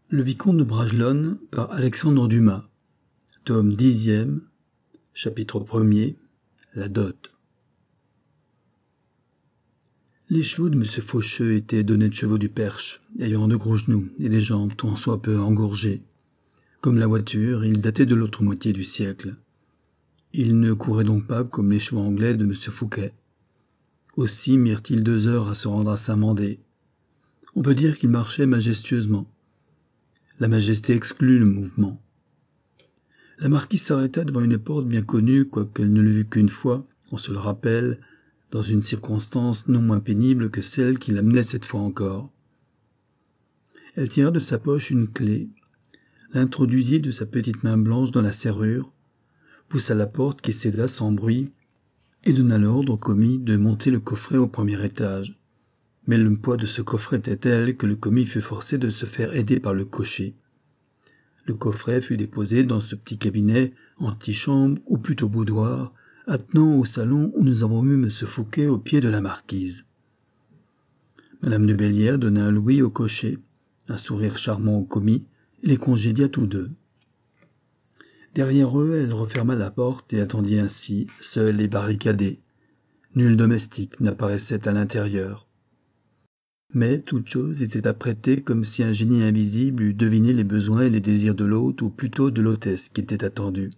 Le Vicomte de Bragelonne par Alexandre Dumas, tome 10e, chapitre 1er, la dot. Les chevaux de M. Faucheux étaient d'honnêtes chevaux du Perche, ayant de gros genoux et des jambes tant soit peu engorgées. Comme la voiture, ils dataient de l'autre moitié du siècle. Ils ne couraient donc pas comme les chevaux anglais de M. Fouquet. Aussi mirent-ils 2 heures à se rendre à Saint-Mandé. On peut dire qu'ils marchaient majestueusement. La majesté exclut le mouvement. La marquise s'arrêta devant une porte bien connue, quoiqu'elle ne l'eût vue qu'une fois, on se le rappelle, dans une circonstance non moins pénible que celle qui l'amenait cette fois encore. Elle tira de sa poche une clé, l'introduisit de sa petite main blanche dans la serrure, poussa la porte qui céda sans bruit, et donna l'ordre au commis de monter le coffret au premier étage. Mais le poids de ce coffret était tel que le commis fut forcé de se faire aider par le cocher. Le coffret fut déposé dans ce petit cabinet, antichambre ou plutôt boudoir, attenant au salon où nous avons vu M. Fouquet au pied de la marquise. Madame de Bellière donna un louis au cocher, un sourire charmant au commis, et les congédia tous deux. Derrière eux, elle referma la porte et attendit ainsi, seule et barricadée. Nul domestique n'apparaissait à l'intérieur. Mais toute chose était apprêtée comme si un génie invisible eût deviné les besoins et les désirs de l'hôte, ou plutôt de l'hôtesse qui était attendue.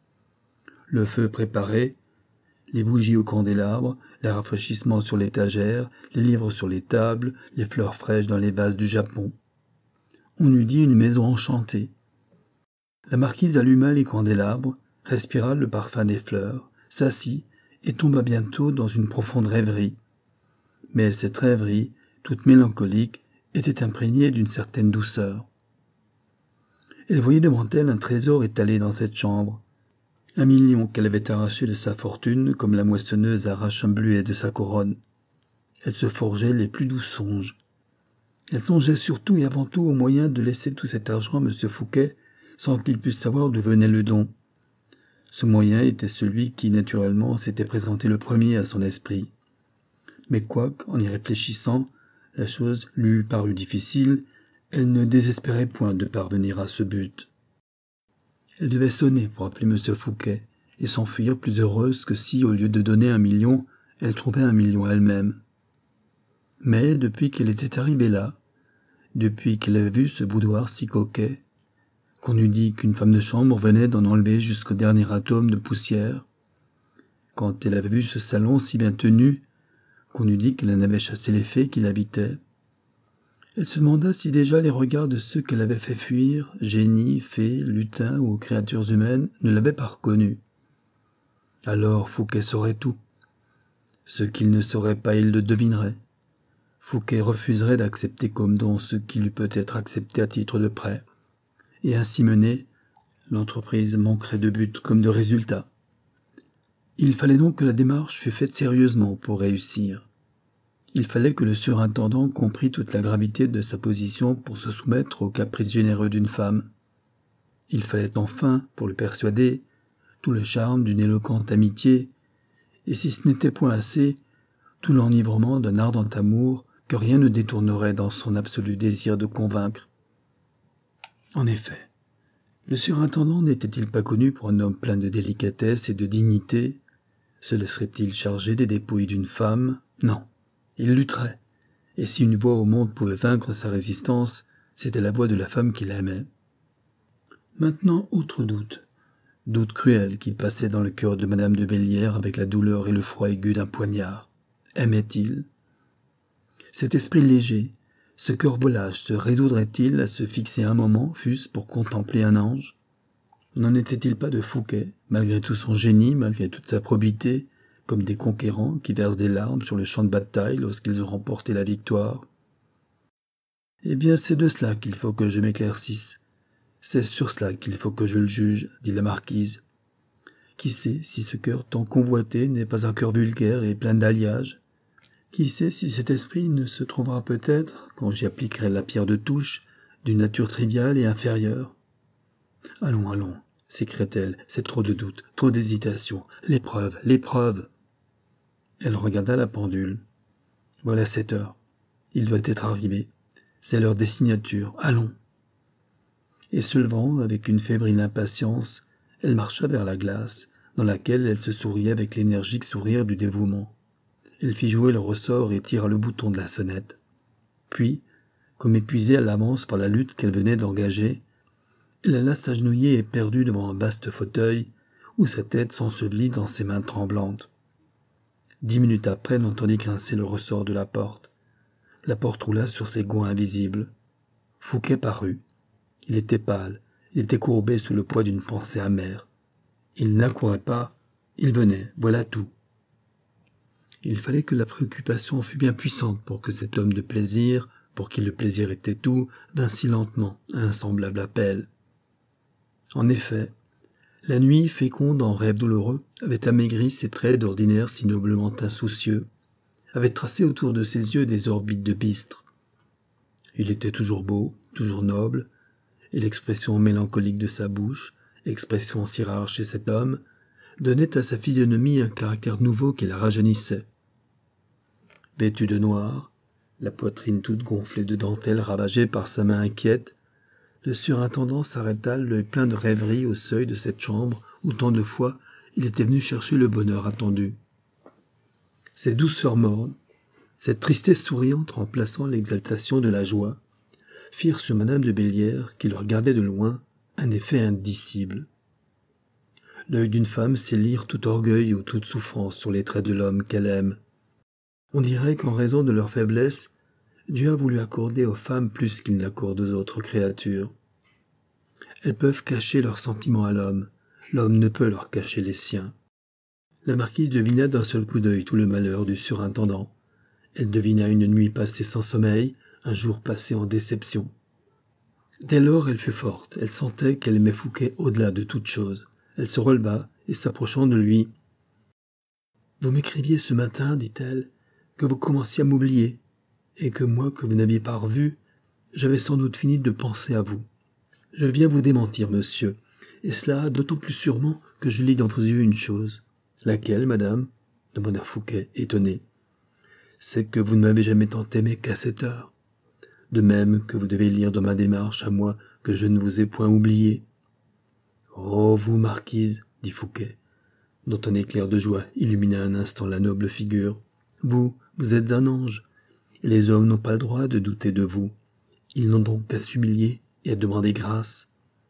Le feu préparé, les bougies au candélabre, les rafraîchissements sur l'étagère, les livres sur les tables, les fleurs fraîches dans les vases du Japon. On eût dit une maison enchantée. La marquise alluma les candélabres, respira le parfum des fleurs, s'assit et tomba bientôt dans une profonde rêverie. Mais cette rêverie, toute mélancolique, était imprégnée d'une certaine douceur. Elle voyait devant elle un trésor étalé dans cette chambre, 1 million qu'elle avait arraché de sa fortune comme la moissonneuse arrache un bluet de sa couronne. Elle se forgeait les plus doux songes. Elle songeait surtout et avant tout au moyen de laisser tout cet argent à M. Fouquet sans qu'il puisse savoir d'où venait le don. Ce moyen était celui qui, naturellement, s'était présenté le premier à son esprit. Mais quoique, en y réfléchissant, la chose lui eût paru difficile, elle ne désespérait point de parvenir à ce but. Elle devait sonner pour appeler M. Fouquet et s'enfuir plus heureuse que si, au lieu de donner 1 million, elle trouvait 1 million elle-même. Mais depuis qu'elle était arrivée là, depuis qu'elle avait vu ce boudoir si coquet, qu'on eût dit qu'une femme de chambre venait d'en enlever jusqu'au dernier atome de poussière, quand elle avait vu ce salon si bien tenu, qu'on eût dit qu'elle en avait chassé les fées qui l'habitaient, elle se demanda si déjà les regards de ceux qu'elle avait fait fuir, génies, fées, lutins ou créatures humaines, ne l'avaient pas reconnue. Alors Fouquet saurait tout. Ce qu'il ne saurait pas, il le devinerait. Fouquet refuserait d'accepter comme don ce qu'il eût peut-être accepté à titre de prêt. Et ainsi menée, l'entreprise manquerait de but comme de résultat. Il fallait donc que la démarche fût faite sérieusement pour réussir. Il fallait que le surintendant comprît toute la gravité de sa position pour se soumettre aux caprices généreux d'une femme. Il fallait enfin, pour le persuader, tout le charme d'une éloquente amitié, et si ce n'était point assez, tout l'enivrement d'un ardent amour que rien ne détournerait dans son absolu désir de convaincre. En effet, le surintendant n'était-il pas connu pour un homme plein de délicatesse et de dignité? Se laisserait-il charger des dépouilles d'une femme? Non, il lutterait, et si une voix au monde pouvait vaincre sa résistance, c'était la voix de la femme qu'il aimait. Maintenant, autre doute cruel qui passait dans le cœur de Madame de Bellière avec la douleur et le froid aigu d'un poignard. Aimait-il? Cet esprit léger, ce cœur volage se résoudrait-il à se fixer un moment, fût-ce pour contempler un ange? N'en était-il pas de Fouquet, malgré tout son génie, malgré toute sa probité, comme des conquérants qui versent des larmes sur le champ de bataille lorsqu'ils ont remporté la victoire? Eh bien, c'est de cela qu'il faut que je m'éclaircisse. C'est sur cela qu'il faut que je le juge, dit la marquise. Qui sait si ce cœur tant convoité n'est pas un cœur vulgaire et plein d'alliages? Qui sait si cet esprit ne se trouvera peut-être, quand j'y appliquerai la pierre de touche, d'une nature triviale et inférieure? Allons, allons, s'écria-t-elle, c'est trop de doute, trop d'hésitation. L'épreuve. Elle regarda la pendule. Voilà 7 heures. Il doit être arrivé. C'est l'heure des signatures. Allons. Et se levant avec une fébrile impatience, elle marcha vers la glace, dans laquelle elle se souriait avec l'énergique sourire du dévouement. Elle fit jouer le ressort et tira le bouton de la sonnette. Puis, comme épuisée à l'avance par la lutte qu'elle venait d'engager, elle alla s'agenouiller éperdue devant un vaste fauteuil où sa tête s'ensevelit dans ses mains tremblantes. 10 minutes après, elle entendit grincer le ressort de la porte. La porte roula sur ses gonds invisibles. Fouquet parut. Il était pâle, il était courbé sous le poids d'une pensée amère. Il n'accourait pas, il venait, voilà tout. Il fallait que la préoccupation fût bien puissante pour que cet homme de plaisir, pour qui le plaisir était tout, vînt si lentement à un semblable appel. En effet, la nuit, féconde en rêves douloureux, avait amaigri ses traits d'ordinaire si noblement insoucieux, avait tracé autour de ses yeux des orbites de bistre. Il était toujours beau, toujours noble, et l'expression mélancolique de sa bouche, expression si rare chez cet homme, donnait à sa physionomie un caractère nouveau qui la rajeunissait. Vêtu de noir, la poitrine toute gonflée de dentelle ravagée par sa main inquiète, le surintendant s'arrêta l'œil plein de rêverie au seuil de cette chambre où tant de fois il était venu chercher le bonheur attendu. Cette douceur morne, cette tristesse souriante remplaçant l'exaltation de la joie, firent sur madame de Bellière, qui le regardait de loin, un effet indicible. L'œil d'une femme sait lire tout orgueil ou toute souffrance sur les traits de l'homme qu'elle aime. On dirait qu'en raison de leur faiblesse, Dieu a voulu accorder aux femmes plus qu'il n'accorde aux autres créatures. Elles peuvent cacher leurs sentiments à l'homme ne peut leur cacher les siens. La marquise devina d'un seul coup d'œil tout le malheur du surintendant. Elle devina une nuit passée sans sommeil, un jour passé en déception. Dès lors, elle fut forte, elle sentait qu'elle aimait Fouquet au-delà de toute chose. Elle se releva et s'approchant de lui. « Vous m'écriviez ce matin, dit-elle, que vous commenciez à m'oublier, et que moi, que vous n'aviez pas revu, j'avais sans doute fini de penser à vous. Je viens vous démentir, monsieur, et cela d'autant plus sûrement que je lis dans vos yeux une chose. »« Laquelle, madame ?» demanda Fouquet, étonné. « C'est que vous ne m'avez jamais tant aimé qu'à cette heure. De même que vous devez lire dans ma démarche à moi que je ne vous ai point oublié. »« Oh, vous, marquise, dit Fouquet, dont un éclair de joie illumina un instant la noble figure. Vous êtes un ange, et les hommes n'ont pas le droit de douter de vous. Ils n'ont donc qu'à s'humilier et à demander grâce.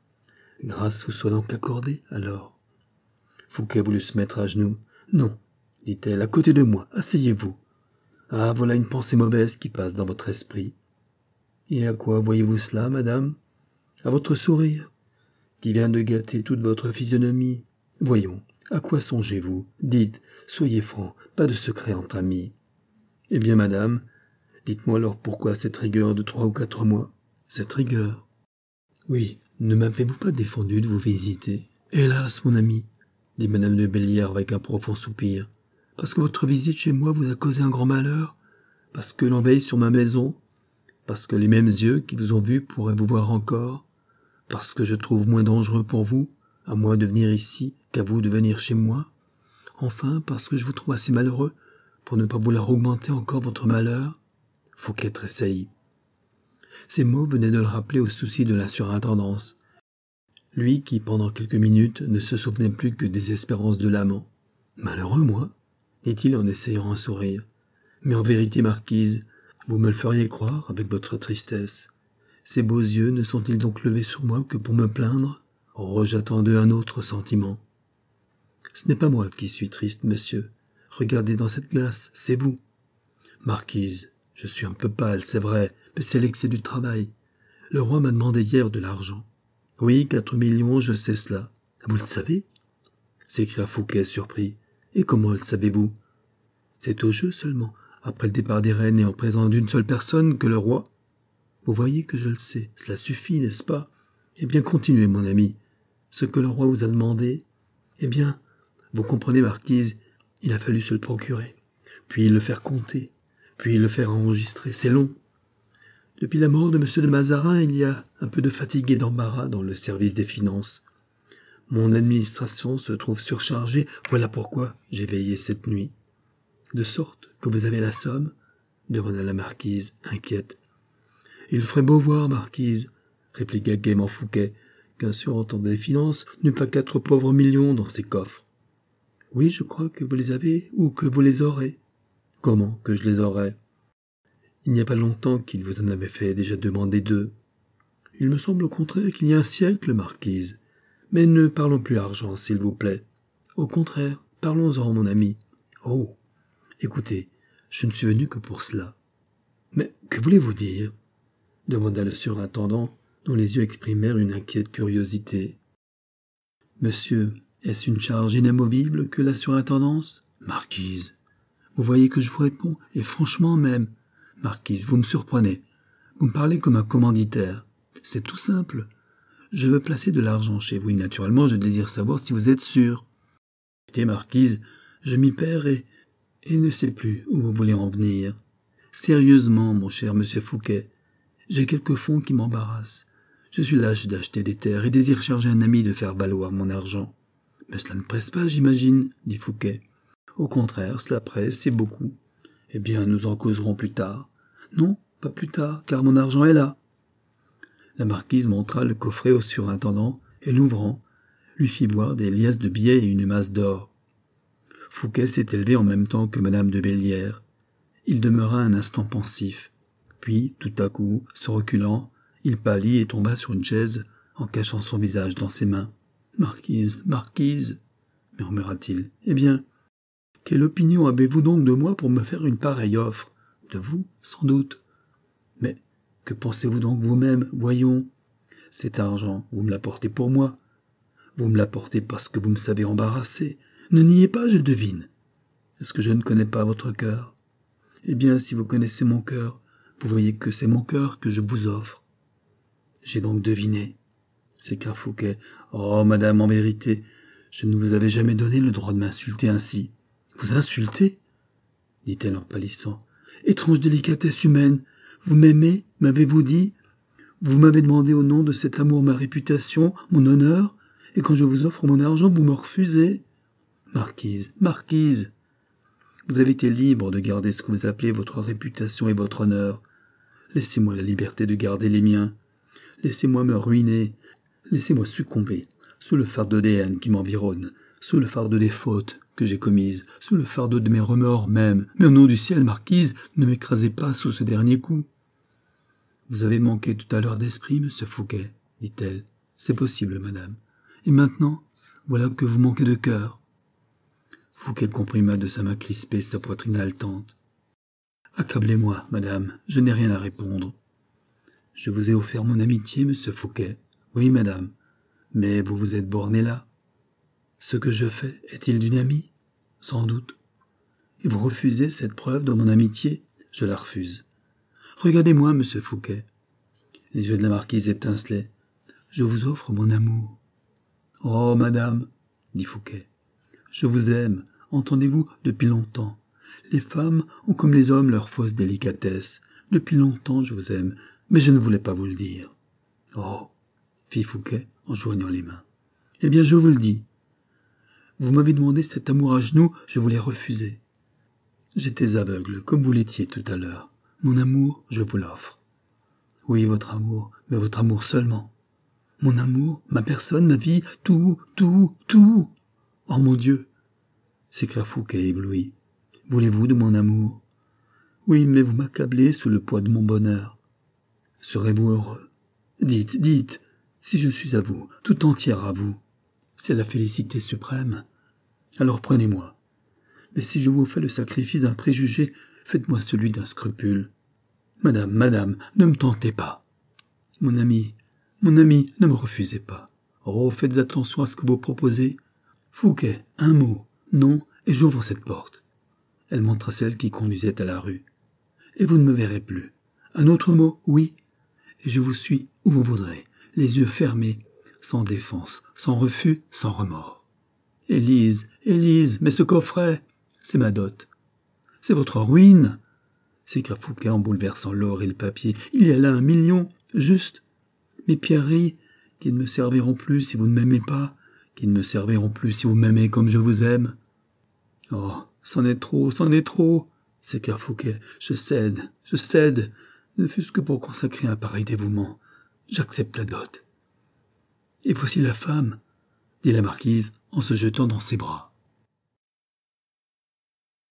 Grâce vous soit donc accordée, alors. » Fouquet voulut se mettre à genoux. « Non, dit-elle, à côté de moi, asseyez-vous. Ah, voilà une pensée mauvaise qui passe dans votre esprit. Et à quoi voyez-vous cela, madame? À votre sourire, qui vient de gâter toute votre physionomie. Voyons, à quoi songez-vous? Dites, soyez franc, pas de secret entre amis. Eh bien, madame, dites-moi alors pourquoi cette rigueur de 3 ou 4 mois? Cette rigueur? Oui, ne m'avez-vous pas défendu de vous visiter? Hélas, mon ami, dit madame de Bellière avec un profond soupir, parce que votre visite chez moi vous a causé un grand malheur, parce que l'on veille sur ma maison, parce que les mêmes yeux qui vous ont vu pourraient vous voir encore, parce que je trouve moins dangereux pour vous, à moi de venir ici, qu'à vous de venir chez moi, enfin parce que je vous trouve assez malheureux pour ne pas vouloir augmenter encore votre malheur. » Fouquet tressaillit. Ces mots venaient de le rappeler au souci de la surintendance, lui qui, pendant quelques minutes, ne se souvenait plus que des espérances de l'amant. « Malheureux, moi ?» dit-il en essayant un sourire. « Mais en vérité, marquise, vous me le feriez croire avec votre tristesse. Ces beaux yeux ne sont-ils donc levés sur moi que pour me plaindre? Oh, j'attends d'eux un autre sentiment. Ce n'est pas moi qui suis triste, monsieur. Regardez dans cette glace, c'est vous. Marquise, je suis un peu pâle, c'est vrai, mais c'est l'excès du travail. Le roi m'a demandé hier de l'argent. Oui, 4 millions, je sais cela. Vous le savez? S'écria Fouquet surpris. Et comment le savez-vous? C'est au jeu seulement, après le départ des reines et en présence d'une seule personne, que le roi... Vous voyez que je le sais, cela suffit, n'est-ce pas? Eh bien, continuez, mon ami. Ce que le roi vous a demandé, eh bien, vous comprenez, marquise, il a fallu se le procurer, puis le faire compter, puis le faire enregistrer, c'est long. Depuis la mort de M. de Mazarin, il y a un peu de fatigue et d'embarras dans le service des finances. Mon administration se trouve surchargée, voilà pourquoi j'ai veillé cette nuit. De sorte que vous avez la somme? Demanda la marquise, inquiète. Il ferait beau voir, marquise, répliqua gaiement Fouquet, qu'un surintendant des finances n'eût pas 4 pauvres millions dans ses coffres. Oui, je crois que vous les avez ou que vous les aurez. Comment que je les aurais? Il n'y a pas longtemps qu'il vous en avait fait déjà demander 2. Il me semble au contraire qu'il y a un siècle, marquise. Mais ne parlons plus argent, s'il vous plaît. Au contraire, parlons-en, mon ami. Oh, écoutez, je ne suis venu que pour cela. Mais que voulez-vous dire? Demanda le surintendant, dont les yeux exprimèrent une inquiète curiosité. Monsieur, est-ce une charge inamovible que la surintendance? Marquise, vous voyez que je vous réponds, et franchement même. Marquise, vous me surprenez. Vous me parlez comme un commanditaire. C'est tout simple. Je veux placer de l'argent chez vous et naturellement je désire savoir si vous êtes sûr. Écoutez, marquise, je m'y perds et ne sais plus où vous voulez en venir. Sérieusement, mon cher monsieur Fouquet, j'ai quelques fonds qui m'embarrassent. Je suis lâche d'acheter des terres et désire charger un ami de faire valoir mon argent. Mais cela ne presse pas, j'imagine, dit Fouquet. Au contraire, cela presse et beaucoup. Eh bien, nous en causerons plus tard. Non, pas plus tard, car mon argent est là. La marquise montra le coffret au surintendant et l'ouvrant, lui fit voir des liasses de billets et une masse d'or. Fouquet s'était levé en même temps que madame de Bellière. Il demeura un instant pensif. Puis, tout à coup, se reculant, il pâlit et tomba sur une chaise en cachant son visage dans ses mains. « Marquise, marquise !» murmura-t-il. « Eh bien, quelle opinion avez-vous donc de moi pour me faire une pareille offre? De vous, sans doute. Mais que pensez-vous donc vous-même? Voyons. Cet argent, vous me l'apportez pour moi. Vous me l'apportez parce que vous me savez embarrassé. Ne niez pas, je devine. Est-ce que je ne connais pas votre cœur? Eh bien, si vous connaissez mon cœur, vous voyez que c'est mon cœur que je vous offre. J'ai donc deviné, s'écria Fouquet. Oh, madame, en vérité, je ne vous avais jamais donné le droit de m'insulter ainsi. Vous insulter? Dit-elle en pâlissant. Étrange délicatesse humaine. Vous m'aimez, m'avez-vous dit? Vous m'avez demandé au nom de cet amour ma réputation, mon honneur, et quand je vous offre mon argent, vous me refusez. Marquise, marquise, vous avez été libre de garder ce que vous appelez votre réputation et votre honneur. Laissez-moi la liberté de garder les miens. Laissez-moi me ruiner. Laissez-moi succomber sous le fardeau des haines qui m'environnent, sous le fardeau des fautes que j'ai commises, sous le fardeau de mes remords même. Mais au nom du ciel, marquise, ne m'écrasez pas sous ce dernier coup. Vous avez manqué tout à l'heure d'esprit, monsieur Fouquet, dit-elle. C'est possible, madame. Et maintenant, voilà que vous manquez de cœur. Fouquet comprima de sa main crispée sa poitrine haletante. Accablez-moi, madame, je n'ai rien à répondre. Je vous ai offert mon amitié, monsieur Fouquet. Oui, madame, mais vous vous êtes borné là. Ce que je fais est-il d'une amie? Sans doute. Et vous refusez cette preuve de mon amitié? Je la refuse. Regardez-moi, monsieur Fouquet. Les yeux de la marquise étincelaient. Je vous offre mon amour. Oh, madame, dit Fouquet, je vous aime, entendez-vous, depuis longtemps. Les femmes ont comme les hommes leur fausse délicatesse. Depuis longtemps je vous aime, mais je ne voulais pas vous le dire. Oh, fit Fouquet en joignant les mains. Eh bien, je vous le dis. Vous m'avez demandé cet amour à genoux, je vous l'ai refusé. J'étais aveugle, comme vous l'étiez tout à l'heure. Mon amour, je vous l'offre. Oui, votre amour, mais votre amour seulement. Mon amour, ma personne, ma vie, tout, tout, tout. Oh mon Dieu, s'écria Fouquet ébloui. Voulez-vous de mon amour? Oui, mais vous m'accablez sous le poids de mon bonheur. Serez-vous heureux? Dites, dites, si je suis à vous, tout entière à vous. C'est la félicité suprême. Alors prenez-moi. Mais si je vous fais le sacrifice d'un préjugé, faites-moi celui d'un scrupule. Madame, madame, ne me tentez pas. Mon ami, ne me refusez pas. Oh, faites attention à ce que vous proposez. Fouquet, un mot, non, et j'ouvre cette porte. Elle montra celle qui conduisait à la rue. Et vous ne me verrez plus. Un autre mot, oui, et je vous suis où vous voudrez, les yeux fermés, sans défense, sans refus, sans remords. Élise, Élise, mais ce coffret, c'est ma dot. C'est votre ruine, s'écria Fouquet en bouleversant l'or et le papier. Il y a là 1 million, juste. Mes pierreries, qui ne me serviront plus si vous ne m'aimez pas, qui ne me serviront plus si vous m'aimez comme je vous aime. Oh, c'en est trop, s'écria Fouquet. Je cède, ne fût-ce que pour consacrer un pareil dévouement. j'accepte la dot. Et voici la femme, dit la marquise en se jetant dans ses bras.